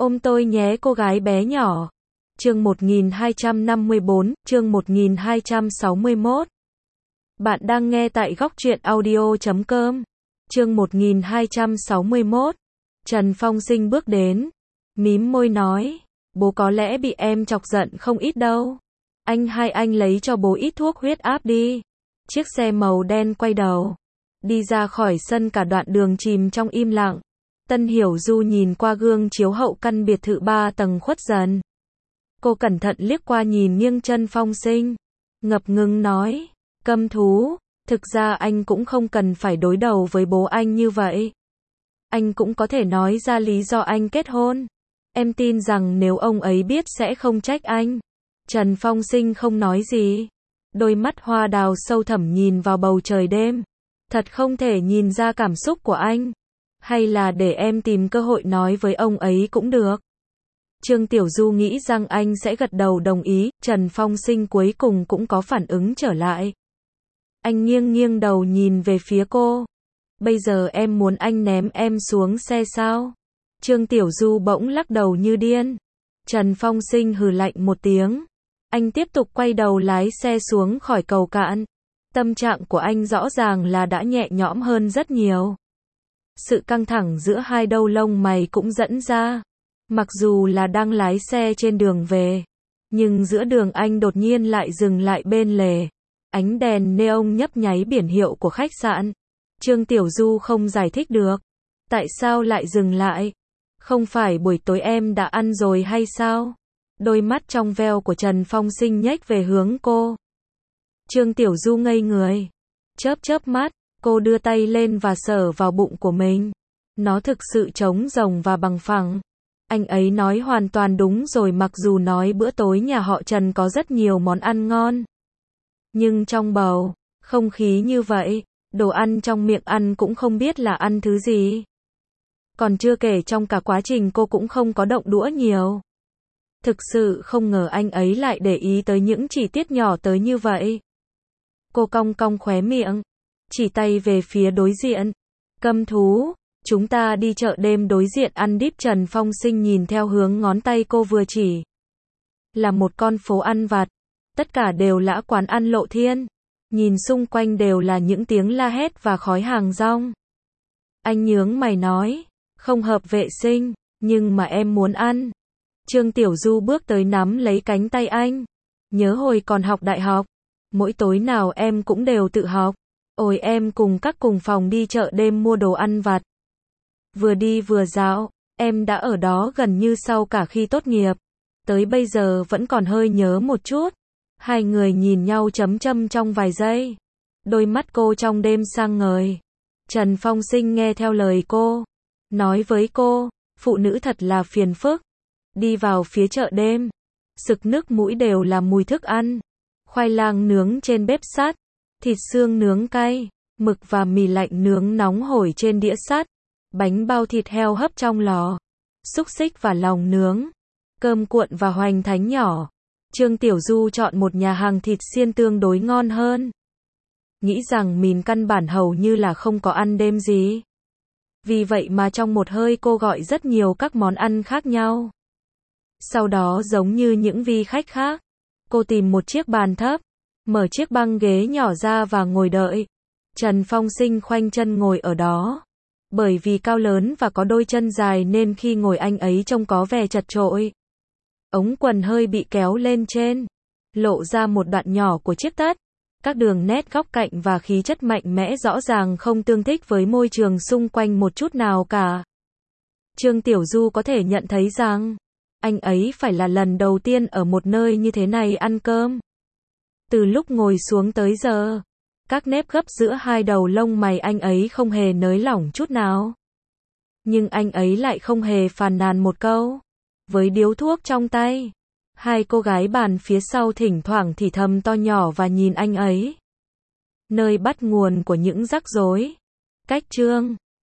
Ôm tôi nhé cô gái bé nhỏ. Chương 1254, chương 1261. Bạn đang nghe tại góc truyện audio.com. Chương 1261. Trần Phong Sinh bước đến, mím môi nói, bố có lẽ bị em chọc giận không ít đâu. Anh lấy cho bố ít thuốc huyết áp đi. Chiếc xe màu đen quay đầu, đi ra khỏi sân, cả đoạn đường chìm trong im lặng. Tân Hiểu Du nhìn qua gương chiếu hậu căn biệt thự 3 tầng khuất dần. Cô cẩn thận liếc qua nhìn nghiêng Trần Phong Sinh, ngập ngừng nói, câm thú, thực ra anh cũng không cần phải đối đầu với bố anh như vậy. Anh cũng có thể nói ra lý do anh kết hôn. Em tin rằng nếu ông ấy biết sẽ không trách anh. Trần Phong Sinh không nói gì. Đôi mắt hoa đào sâu thẳm nhìn vào bầu trời đêm. Thật không thể nhìn ra cảm xúc của anh. Hay là để em tìm cơ hội nói với ông ấy cũng được. Trương Tiểu Du nghĩ rằng anh sẽ gật đầu đồng ý. Trần Phong Sinh cuối cùng cũng có phản ứng trở lại. Anh nghiêng đầu nhìn về phía cô. Bây giờ em muốn anh ném em xuống xe sao? Trương Tiểu Du bỗng lắc đầu như điên. Trần Phong Sinh hừ lạnh một tiếng. Anh tiếp tục quay đầu lái xe xuống khỏi cầu cạn. Tâm trạng của anh rõ ràng là đã nhẹ nhõm hơn rất nhiều. Sự căng thẳng giữa hai đầu lông mày cũng dẫn ra. Mặc dù là đang lái xe trên đường về, nhưng giữa đường anh đột nhiên lại dừng lại bên lề. Ánh đèn neon nhấp nháy biển hiệu của khách sạn. Trương Tiểu Du không giải thích được. Tại sao lại dừng lại? Không phải buổi tối em đã ăn rồi hay sao? Đôi mắt trong veo của Trần Phong Sinh nhếch về hướng cô. Trương Tiểu Du ngây người. Chớp mắt, cô đưa tay lên và sờ vào bụng của mình. Nó thực sự trống rỗng và bằng phẳng. Anh ấy nói hoàn toàn đúng rồi, mặc dù nói bữa tối nhà họ Trần có rất nhiều món ăn ngon. Nhưng trong bầu không khí như vậy, đồ ăn trong miệng ăn cũng không biết là ăn thứ gì. Còn chưa kể trong cả quá trình cô cũng không có động đũa nhiều. Thực sự không ngờ anh ấy lại để ý tới những chi tiết nhỏ tới như vậy. Cô cong khóe miệng, chỉ tay về phía đối diện. Câm thú, chúng ta đi chợ đêm đối diện ăn đít. Trần Phong Sinh nhìn theo hướng ngón tay cô vừa chỉ. Là một con phố ăn vặt. Tất cả đều là quán ăn lộ thiên. Nhìn xung quanh đều là những tiếng la hét và khói hàng rong. Anh nhướng mày nói, không hợp vệ sinh, nhưng mà em muốn ăn. Trương Tiểu Du bước tới nắm lấy cánh tay anh. Nhớ hồi còn học đại học, mỗi tối nào em cũng đều tự học. Ôi em cùng các cùng phòng đi chợ đêm mua đồ ăn vặt. Vừa đi vừa dạo, em đã ở đó gần như sau cả khi tốt nghiệp. Tới bây giờ vẫn còn hơi nhớ một chút. Hai người nhìn nhau chấm châm trong vài giây. Đôi mắt cô trong đêm sang ngời. Trần Phong Sinh nghe theo lời cô. Nói với cô, phụ nữ thật là phiền phức. Đi vào phía chợ đêm, sực nước mũi đều là mùi thức ăn. Khoai lang nướng trên bếp sắt, thịt xương nướng cay, mực và mì lạnh nướng nóng hổi trên đĩa sắt, bánh bao thịt heo hấp trong lò, xúc xích và lòng nướng, cơm cuộn và hoành thánh nhỏ. Trương Tiểu Du chọn một nhà hàng thịt xiên tương đối ngon hơn. Nghĩ rằng mình căn bản hầu như là không có ăn đêm gì. Vì vậy mà trong một hơi cô gọi rất nhiều các món ăn khác nhau. Sau đó giống như những vị khách khác, cô tìm một chiếc bàn thấp, mở chiếc băng ghế nhỏ ra và ngồi đợi. Trần Phong Sinh khoanh chân ngồi ở đó. Bởi vì cao lớn và có đôi chân dài nên khi ngồi anh ấy trông có vẻ chật chội. Ống quần hơi bị kéo lên trên, lộ ra một đoạn nhỏ của chiếc tất. Các đường nét góc cạnh và khí chất mạnh mẽ rõ ràng không tương thích với môi trường xung quanh một chút nào cả. Trương Tiểu Du có thể nhận thấy rằng, anh ấy phải là lần đầu tiên ở một nơi như thế này ăn cơm. Từ lúc ngồi xuống tới giờ, các nếp gấp giữa hai đầu lông mày anh ấy không hề nới lỏng chút nào. Nhưng anh ấy lại không hề phàn nàn một câu. Với điếu thuốc trong tay, hai cô gái bàn phía sau thỉnh thoảng thì thầm to nhỏ và nhìn anh ấy. Nơi bắt nguồn của những rắc rối. Cách chương